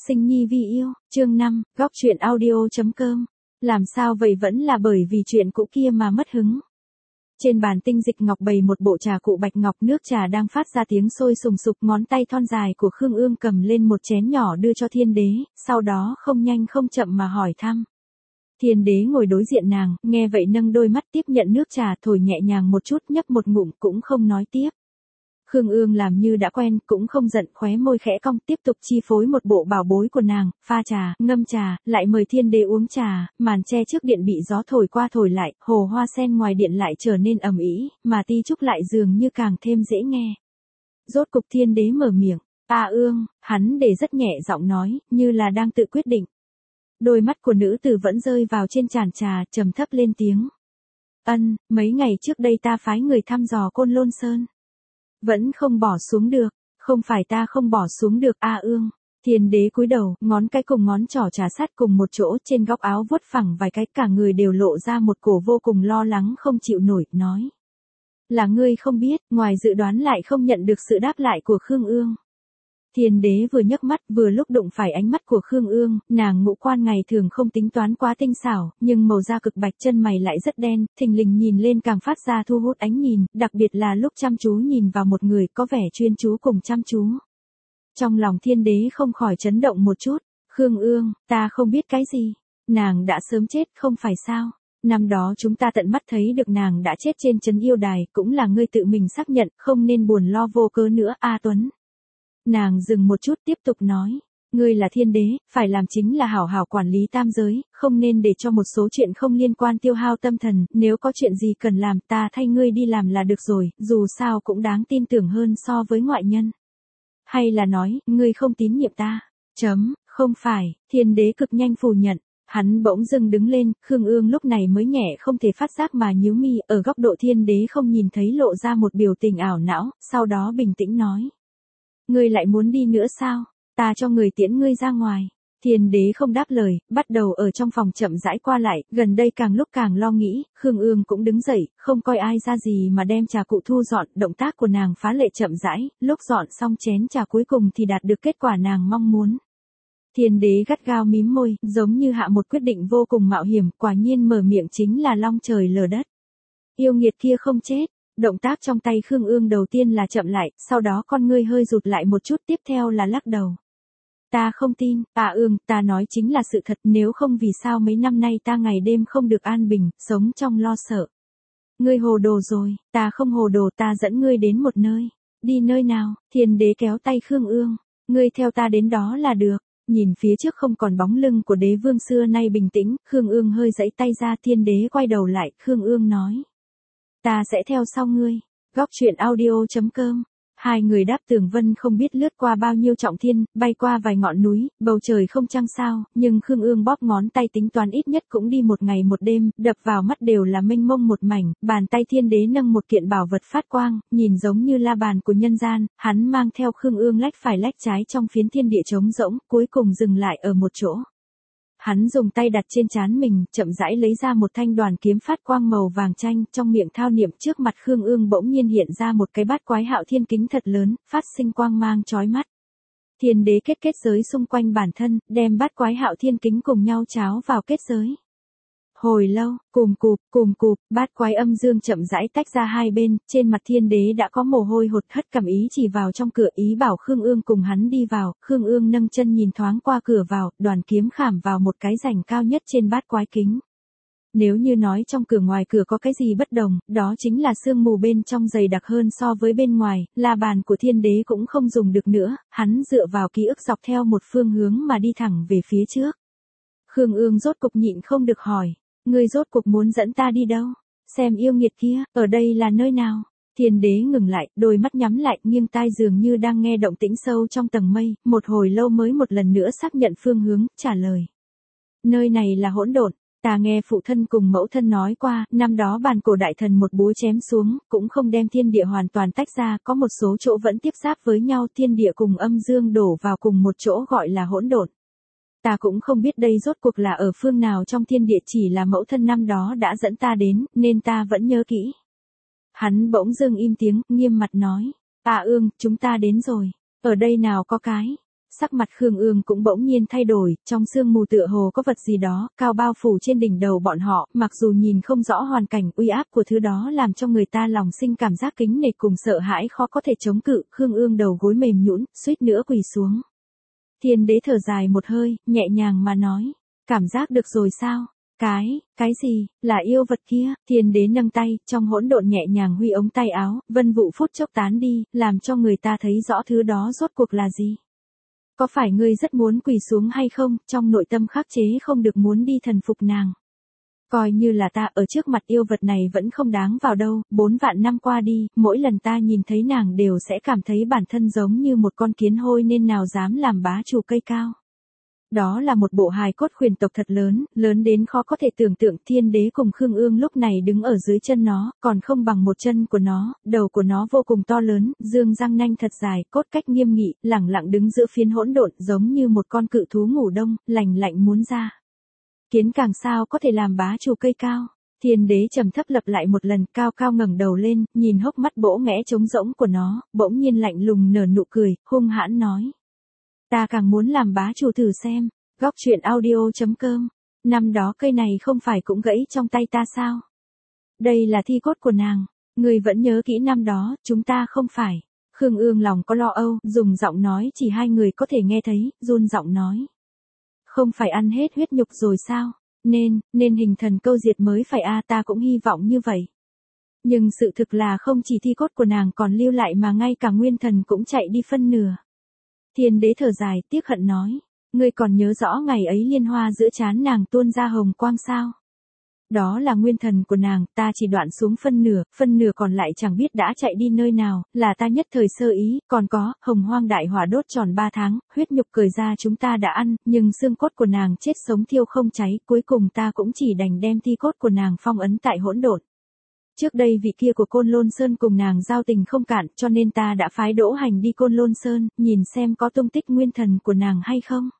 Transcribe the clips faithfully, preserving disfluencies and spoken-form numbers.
Sinh nhi vi yêu, chương năm, góc truyện audio.com. Làm sao vậy, vẫn là bởi vì chuyện cũ kia mà mất hứng. Trên bàn tinh dịch ngọc bày một bộ trà cụ bạch ngọc, nước trà đang phát ra tiếng sôi sùng sục, ngón tay thon dài của Khương Ương cầm lên một chén nhỏ đưa cho Thiên Đế, sau đó không nhanh không chậm mà hỏi thăm. Thiên Đế ngồi đối diện nàng, nghe vậy nâng đôi mắt tiếp nhận nước trà, thổi nhẹ nhàng một chút, nhấp một ngụm cũng không nói tiếp. Khương Ương làm như đã quen, cũng không giận, khóe môi khẽ cong, tiếp tục chi phối một bộ bảo bối của nàng, pha trà, ngâm trà, lại mời Thiên Đế uống trà, màn che trước điện bị gió thổi qua thổi lại, hồ hoa sen ngoài điện lại trở nên ầm ĩ, mà ti trúc lại dường như càng thêm dễ nghe. Rốt cục Thiên Đế mở miệng, "A Ương", hắn để rất nhẹ giọng nói, như là đang tự quyết định. Đôi mắt của nữ tử vẫn rơi vào trên chản trà, trầm thấp lên tiếng. "Ân, mấy ngày trước đây ta phái người thăm dò Côn Lôn Sơn. Vẫn không bỏ xuống được." "Không phải ta không bỏ xuống được, A Ương." Thiên Đế cúi đầu, ngón cái cùng ngón trỏ trà sát cùng một chỗ, trên góc áo vuốt phẳng vài cái, cả người đều lộ ra một cổ vô cùng lo lắng không chịu nổi, nói. "Là ngươi không biết." Ngoài dự đoán lại không nhận được sự đáp lại của Khương Ương. Thiên Đế vừa nhấc mắt, vừa lúc đụng phải ánh mắt của Khương Ương, nàng ngũ quan ngày thường không tính toán quá tinh xảo, nhưng màu da cực bạch, chân mày lại rất đen, thình lình nhìn lên càng phát ra thu hút ánh nhìn, đặc biệt là lúc chăm chú nhìn vào một người, có vẻ chuyên chú cùng chăm chú. Trong lòng Thiên Đế không khỏi chấn động một chút. "Khương Ương, ta không biết cái gì. Nàng đã sớm chết, không phải sao? Năm đó chúng ta tận mắt thấy được nàng đã chết trên trấn yêu đài, cũng là ngươi tự mình xác nhận, không nên buồn lo vô cớ nữa, A Tuấn." Nàng dừng một chút tiếp tục nói. "Ngươi là Thiên Đế, phải làm chính là hảo hảo quản lý tam giới, không nên để cho một số chuyện không liên quan tiêu hao tâm thần, nếu có chuyện gì cần làm ta thay ngươi đi làm là được rồi, dù sao cũng đáng tin tưởng hơn so với ngoại nhân. Hay là nói, ngươi không tín nhiệm ta?" Chấm, "Không phải." Thiên Đế cực nhanh phủ nhận. Hắn bỗng dưng đứng lên, Khương Ương lúc này mới nhẹ không thể phát giác mà nhíu mi, ở góc độ Thiên Đế không nhìn thấy lộ ra một biểu tình ảo não, sau đó bình tĩnh nói. "Ngươi lại muốn đi nữa sao? Ta cho người tiễn ngươi ra ngoài." Thiên Đế không đáp lời, bắt đầu ở trong phòng chậm rãi qua lại, gần đây càng lúc càng lo nghĩ, Khương Ương cũng đứng dậy, không coi ai ra gì mà đem trà cụ thu dọn, động tác của nàng phá lệ chậm rãi, lúc dọn xong chén trà cuối cùng thì đạt được kết quả nàng mong muốn. Thiên Đế gắt gao mím môi, giống như hạ một quyết định vô cùng mạo hiểm, quả nhiên mở miệng chính là long trời lở đất. "Yêu nghiệt kia không chết." Động tác trong tay Khương Ương đầu tiên là chậm lại, sau đó con ngươi hơi rụt lại một chút, tiếp theo là lắc đầu. "Ta không tin, A Ương, ta nói chính là sự thật, nếu không vì sao mấy năm nay ta ngày đêm không được an bình, sống trong lo sợ." "Ngươi hồ đồ rồi." "Ta không hồ đồ, ta dẫn ngươi đến một nơi." "Đi nơi nào?" Thiên Đế kéo tay Khương Ương. "Ngươi theo ta đến đó là được." Nhìn phía trước không còn bóng lưng của đế vương xưa nay bình tĩnh, Khương Ương hơi giãy tay ra, Thiên Đế quay đầu lại, Khương Ương nói. "Ta sẽ theo sau ngươi." Góc truyện audio.com. Hai người đáp tường vân không biết lướt qua bao nhiêu trọng thiên, bay qua vài ngọn núi, bầu trời không trăng sao, nhưng Khương Ương bóp ngón tay tính toán ít nhất cũng đi một ngày một đêm, đập vào mắt đều là mênh mông một mảnh, bàn tay Thiên Đế nâng một kiện bảo vật phát quang, nhìn giống như la bàn của nhân gian, hắn mang theo Khương Ương lách phải lách trái trong phiến thiên địa trống rỗng, cuối cùng dừng lại ở một chỗ. Hắn dùng tay đặt trên trán mình, chậm rãi lấy ra một thanh đoàn kiếm phát quang màu vàng chanh, trong miệng thao niệm, trước mặt Khương Ương bỗng nhiên hiện ra một cái bát quái hạo thiên kính thật lớn, phát sinh quang mang chói mắt. Thiên Đế kết kết giới xung quanh bản thân, đem bát quái hạo thiên kính cùng nhau cháo vào kết giới. Hồi lâu, cùm cụp, cùm cụp, bát quái âm dương chậm rãi tách ra hai bên, trên mặt Thiên Đế đã có mồ hôi hột hất, cảm ý chỉ vào trong cửa, ý bảo Khương Ương cùng hắn đi vào. Khương Ương nâng chân nhìn thoáng qua cửa vào, đoàn kiếm khảm vào một cái rãnh cao nhất trên bát quái kính. Nếu như nói trong cửa ngoài cửa có cái gì bất đồng, đó chính là sương mù bên trong dày đặc hơn so với bên ngoài, la bàn của Thiên Đế cũng không dùng được nữa, hắn dựa vào ký ức dọc theo một phương hướng mà đi thẳng về phía trước. Khương Ương rốt cục nhịn không được hỏi. "Ngươi rốt cục muốn dẫn ta đi đâu? Xem yêu nghiệt kia, ở đây là nơi nào?" Thiên Đế ngừng lại, đôi mắt nhắm lại, nghiêng tai dường như đang nghe động tĩnh sâu trong tầng mây, một hồi lâu mới một lần nữa xác nhận phương hướng, trả lời. "Nơi này là hỗn độn, ta nghe phụ thân cùng mẫu thân nói qua, năm đó bàn cổ đại thần một búa chém xuống, cũng không đem thiên địa hoàn toàn tách ra, có một số chỗ vẫn tiếp giáp với nhau, thiên địa cùng âm dương đổ vào cùng một chỗ gọi là hỗn độn. Ta cũng không biết đây rốt cuộc là ở phương nào trong thiên địa, chỉ là mẫu thân năm đó đã dẫn ta đến, nên ta vẫn nhớ kỹ." Hắn bỗng dưng im tiếng, nghiêm mặt nói. "A Ương, chúng ta đến rồi. Ở đây nào có cái Sắc mặt Khương Ương cũng bỗng nhiên thay đổi, trong sương mù tựa hồ có vật gì đó, cao bao phủ trên đỉnh đầu bọn họ, mặc dù nhìn không rõ hoàn cảnh, uy áp của thứ đó làm cho người ta lòng sinh cảm giác kính nể cùng sợ hãi khó có thể chống cự, Khương Ương đầu gối mềm nhũn, suýt nữa quỳ xuống. Thiên đế thở dài một hơi, nhẹ nhàng mà nói, cảm giác được rồi sao? Cái, cái gì, là yêu vật kia, thiên đế nâng tay, trong hỗn độn nhẹ nhàng huy ống tay áo, vân vụ phút chốc tán đi, làm cho người ta thấy rõ thứ đó rốt cuộc là gì. Có phải ngươi rất muốn quỳ xuống hay không, trong nội tâm khắc chế không được muốn đi thần phục nàng. Coi như là ta ở trước mặt yêu vật này vẫn không đáng vào đâu, bốn vạn năm qua đi, mỗi lần ta nhìn thấy nàng đều sẽ cảm thấy bản thân giống như một con kiến hôi nên nào dám làm bá chủ cây cao. Đó là một bộ hài cốt huyền tộc thật lớn, lớn đến khó có thể tưởng tượng. Thiên đế cùng Khương Ương lúc này đứng ở dưới chân nó, còn không bằng một chân của nó, đầu của nó vô cùng to lớn, dương răng nanh thật dài, cốt cách nghiêm nghị, lẳng lặng đứng giữa phiến hỗn độn giống như một con cự thú ngủ đông, lành lạnh muốn ra. Kiến càng sao có thể làm bá chủ cây cao. Thiên đế trầm thấp lặp lại một lần, cao cao ngẩng đầu lên, nhìn hốc mắt bỗ nghẽ trống rỗng của nó, bỗng nhiên lạnh lùng nở nụ cười, hung hãn nói. Ta càng muốn làm bá chủ thử xem. Góc truyện audio chấm com. Năm đó cây này không phải cũng gãy trong tay ta sao? Đây là thi cốt của nàng. Người vẫn nhớ kỹ năm đó, chúng ta không phải. Khương Ương lòng có lo âu, dùng giọng nói chỉ hai người có thể nghe thấy, run giọng nói. Không phải ăn hết huyết nhục rồi sao? Nên, nên hình thần câu diệt mới phải a, ta cũng hy vọng như vậy. Nhưng sự thực là không chỉ thi cốt của nàng còn lưu lại mà ngay cả nguyên thần cũng chạy đi phân nửa. Thiên đế thở dài, tiếc hận nói. Ngươi còn nhớ rõ ngày ấy liên hoa giữa trán nàng tuôn ra hồng quang sao? Đó là nguyên thần của nàng, ta chỉ đoạn xuống phân nửa, phân nửa còn lại chẳng biết đã chạy đi nơi nào, là ta nhất thời sơ ý, còn có, hồng hoang đại hỏa đốt tròn ba tháng, huyết nhục cởi ra chúng ta đã ăn, nhưng xương cốt của nàng chết sống thiêu không cháy, cuối cùng ta cũng chỉ đành đem thi cốt của nàng phong ấn tại hỗn độn. Trước đây vị kia của Côn Lôn Sơn cùng nàng giao tình không cạn, cho nên ta đã phái Đỗ Hành đi Côn Lôn Sơn, nhìn xem có tung tích nguyên thần của nàng hay không.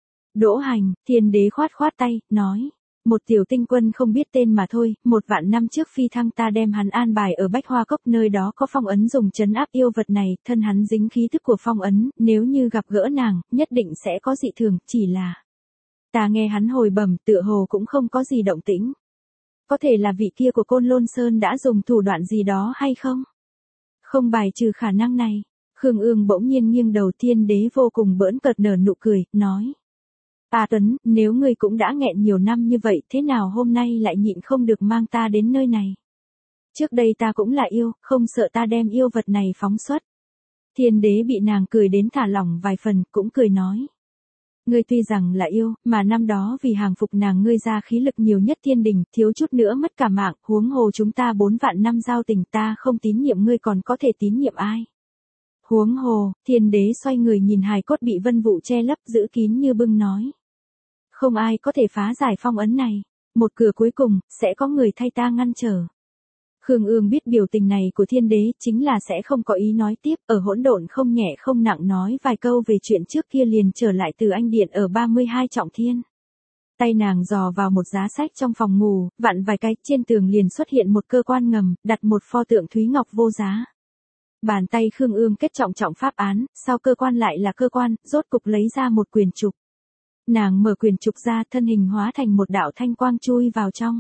Đỗ Hành, thiên đế khoát khoát tay, nói. Một tiểu tinh quân không biết tên mà thôi, một vạn năm trước phi thăng ta đem hắn an bài ở Bách Hoa Cốc, nơi đó có phong ấn dùng trấn áp yêu vật này, thân hắn dính khí thức của phong ấn, nếu như gặp gỡ nàng, nhất định sẽ có dị thường, chỉ là. Ta nghe hắn hồi bẩm, tựa hồ cũng không có gì động tĩnh. Có thể là vị kia của Côn Lôn Sơn đã dùng thủ đoạn gì đó hay không? Không bài trừ khả năng này. Khương Ương bỗng nhiên nghiêng đầu, thiên đế vô cùng bỡn cợt nở nụ cười, nói. Ta Tuấn, nếu ngươi cũng đã nghẹn nhiều năm như vậy, thế nào hôm nay lại nhịn không được mang ta đến nơi này? Trước đây ta cũng là yêu, không sợ ta đem yêu vật này phóng xuất. Thiên đế bị nàng cười đến thả lỏng vài phần, cũng cười nói. Ngươi tuy rằng là yêu, mà năm đó vì hàng phục nàng ngươi ra khí lực nhiều nhất thiên đình, thiếu chút nữa mất cả mạng, huống hồ chúng ta bốn vạn năm giao tình, ta không tín nhiệm ngươi còn có thể tín nhiệm ai? Huống hồ, thiên đế xoay người nhìn hài cốt bị vân vụ che lấp giữ kín như bưng nói. Không ai có thể phá giải phong ấn này, một cửa cuối cùng, sẽ có người thay ta ngăn trở. Khương Ương biết biểu tình này của thiên đế chính là sẽ không có ý nói tiếp, ở hỗn độn không nhẹ không nặng nói vài câu về chuyện trước kia liền trở lại từ anh điện ở ba mươi hai trọng thiên. Tay nàng dò vào một giá sách trong phòng ngủ, vặn vài cái, trên tường liền xuất hiện một cơ quan ngầm, đặt một pho tượng thúy ngọc vô giá. Bàn tay Khương Ương kết trọng trọng pháp án, sau cơ quan lại là cơ quan, rốt cục lấy ra một quyền trục. Nàng mở quyền trục ra, thân hình hóa thành một đạo thanh quang chui vào trong.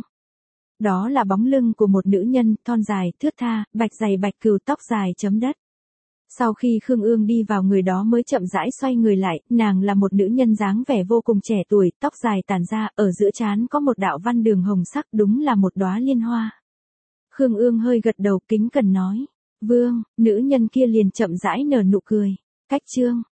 Đó là bóng lưng của một nữ nhân, thon dài, thướt tha, bạch dày bạch cừu, tóc dài chấm đất. Sau khi Khương Ương đi vào người đó mới chậm rãi xoay người lại, nàng là một nữ nhân dáng vẻ vô cùng trẻ tuổi, tóc dài tản ra, ở giữa trán có một đạo văn đường hồng sắc, đúng là một đóa liên hoa. Khương Ương hơi gật đầu kính cẩn nói, vương, nữ nhân kia liền chậm rãi nở nụ cười. Cách chương